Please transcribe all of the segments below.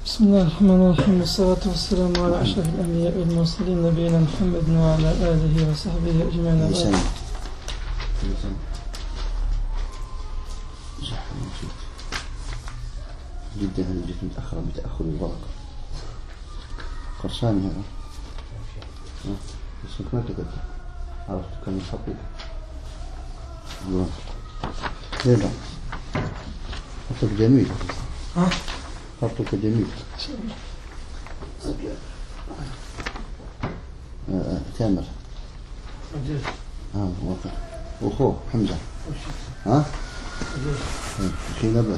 بسم الله الرحمن الرحيم، والصلاة والسلام على أشرف الأنبياء والمرسلين نبينا محمد وعلى آله وصحبه أجمعين. جدا هل جيت متأخرة بتأخر الورقة قرصاني هذا بس ما كتبت عرفت كم الحقيقة يلا خطك جميل خطك جميل تامر واقع وأخوه حمزة شي لبس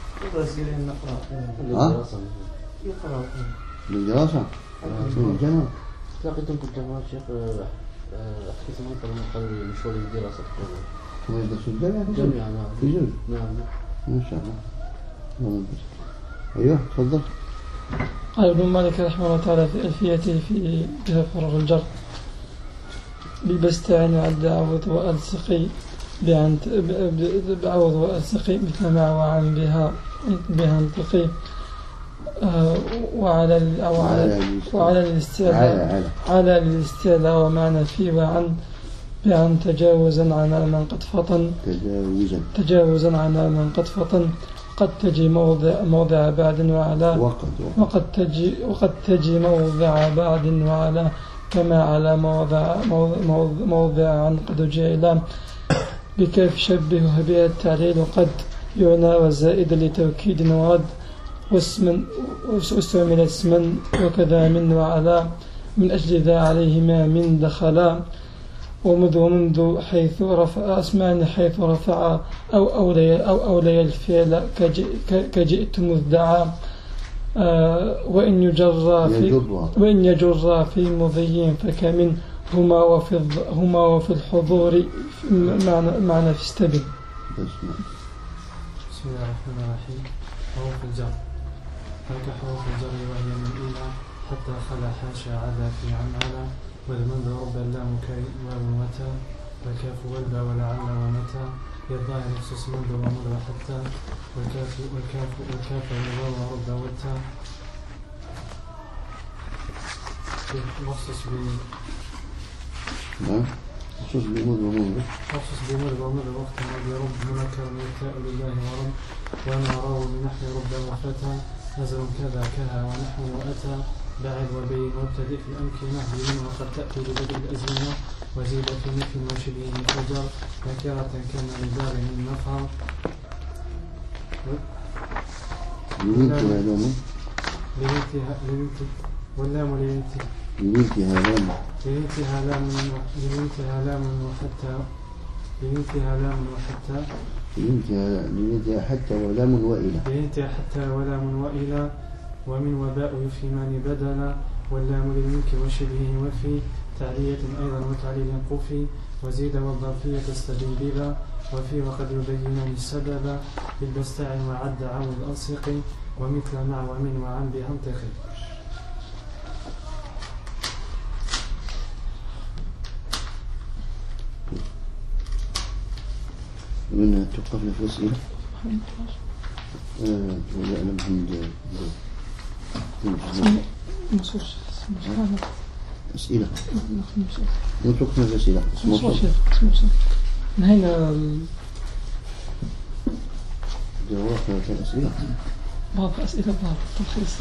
يقرأ للدراسة في الجامعة. لقيتم في الجامعة شيخ حكيت معكم قبل مشوار الدراسة هو يدرس في الجامعة؟ جامعة نعم. في جوز؟ نعم ما شاء الله. أيوه تفضل. قال ابن مالك رحمه الله تعالى في ألفيته في بها فرغ الجر ببستان عد عوض وألصقي بعوض وألصقي مثل ما وعن بها انطقي وعلى الاستعلاء ومعنى فيه وعن تجاوزا على من قد فطن قد تجي موضع بعد وعلى وقد تجي موضع بعد وعلى كما على موضع عن قد جعل بكيف شبه بها التعليل قد يعنى وزائد لتوكيد ورد واستعمل اسما وكذا من وعلى من أجل ذا عليهما من دخلا ومنذ حيث رفع اسمان حيث رفع أو أولي الفعل كجئت مذدعا وإن يجر في مضي فكمن هما وفي الحضور معنى في استبن. بسم الله الرحمن الرحيم. حروف الجر. هلك حروف الجر وهي من إلى حتى خلا حاشا عدا في عن على والمنذ رب اللام كي ومتى والكاف والبا ولعل ومتى يالظاهر نفس منذ ومذ حتى والكاف والواو ورب والتاء مخصص بمذ ومذ وقت الذي رب منكر من التاء لله ورب وما روى من نحو رب وفتى نزل كذا كها ونحو وأتى بعد وبين وابتدئ في الأمكنة بمن وقد تأتي لبدء الأزمنة وزيد في نفي وشبه فجر نكرة كما لدار من نفر واللام للانتهاء حتى ولام وإلى ومن وباء يفهمان بدلا واللام للملك وشبهه وفي تعلية أيضا وتعليل قفي وزيد والظرفية تستبين بلا وفي وقد يبينان السبب بالبستاع وعد عون الألصق ومثل مع ومن وعن بهنطق. من توقفنا في الأسئلة ولا أنا محمد أسئلة نتوقفنا في الأسئلة نهينا جوابنا في الأسئلة بعض أسئلة بعض تلخيص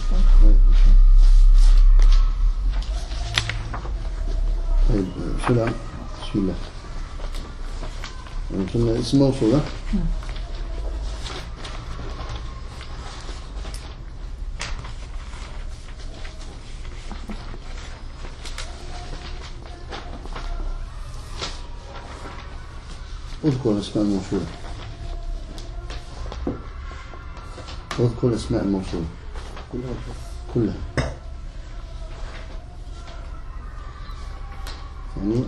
طيب سلام بسم الله وصلنا اسم موصولة اذكر اسماء الموصولة اذكر اسماء الموصولة كلها يعني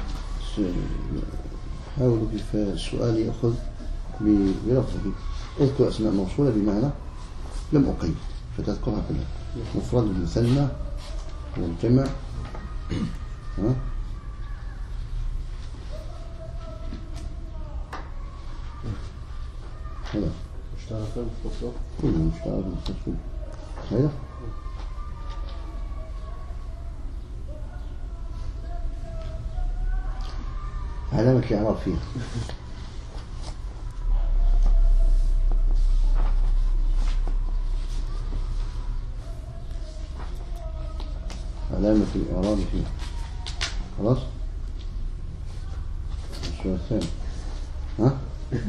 حاولوا في السؤال يأخذ بلفظه اذكر اسماء موصولة بمعنى لم أقيد فتذكرها كلها مفرد المثنى والجمع هذا مشترك مختصر كله مشترك مختصر هذا علامة الإعراب فيها. علامة الإعراب فيها. خلاص؟ السؤال الثاني. ها؟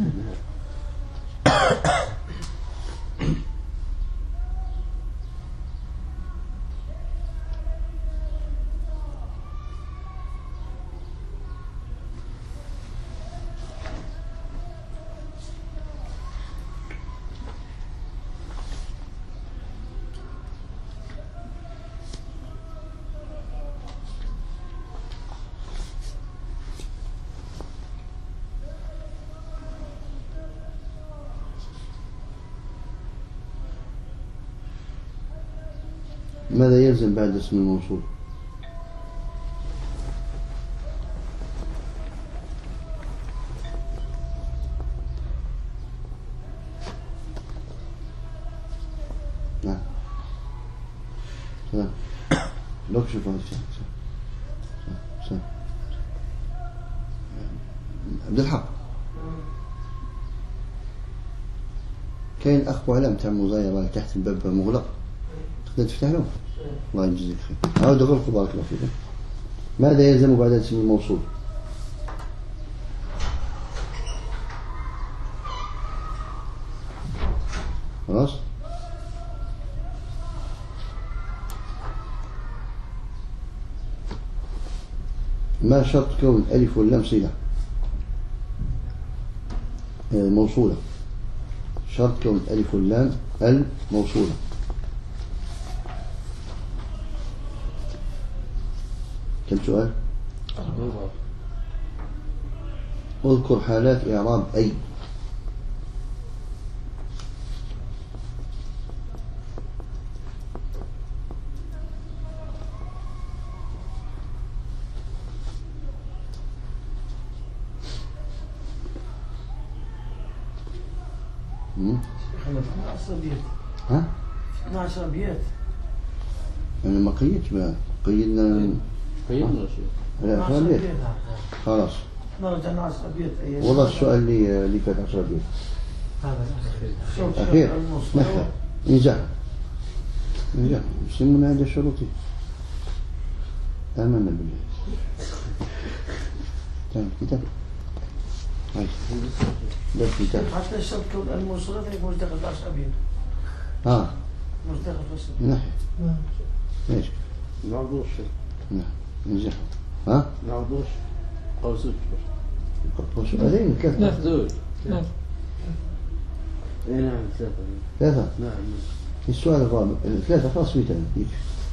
ماذا يلزم بعد اسم الموصول؟ نعم. سلام. لو شوف هذا الشيء. سلام. عبد الحق. كاين أخو علامة تاع المزايرة تحت الباب مغلق. تقدر تفتح له؟ الله يجزيك خير. عاود غلق بارك الله فيك. ماذا يلزم بعد اسم الموصول؟ خلاص؟ ما شرط كون ألف واللام صلة موصولة؟ شرط كون ألف واللام الموصولة. كم سؤال؟ اذكر حالات إعراب أي. ها؟ 12 أبيات. أنا ما قيدت بها، قيدنا لا أبيات. خلاص. نرجع 10 أبيات. والله السؤال اللي فات 10 أبيات. هذا أخير نحن نجح يسمونه عند شروطي. آمنا بالله. تمام كتاب. هاي. ده كتاب. حتى الشرط كون الموصولات يكون مش داخل 10 أبيات. مش داخل بس. نحن. ليش؟ نعرضوش. نعم نجح. ها؟ نعرضوش. قوسوش. سؤالين ثلاثة. زوج. نعم. نعم ثلاثة. ثلاثة. نعم. السؤال الرابع ثلاثة خلاص 200 يكفي.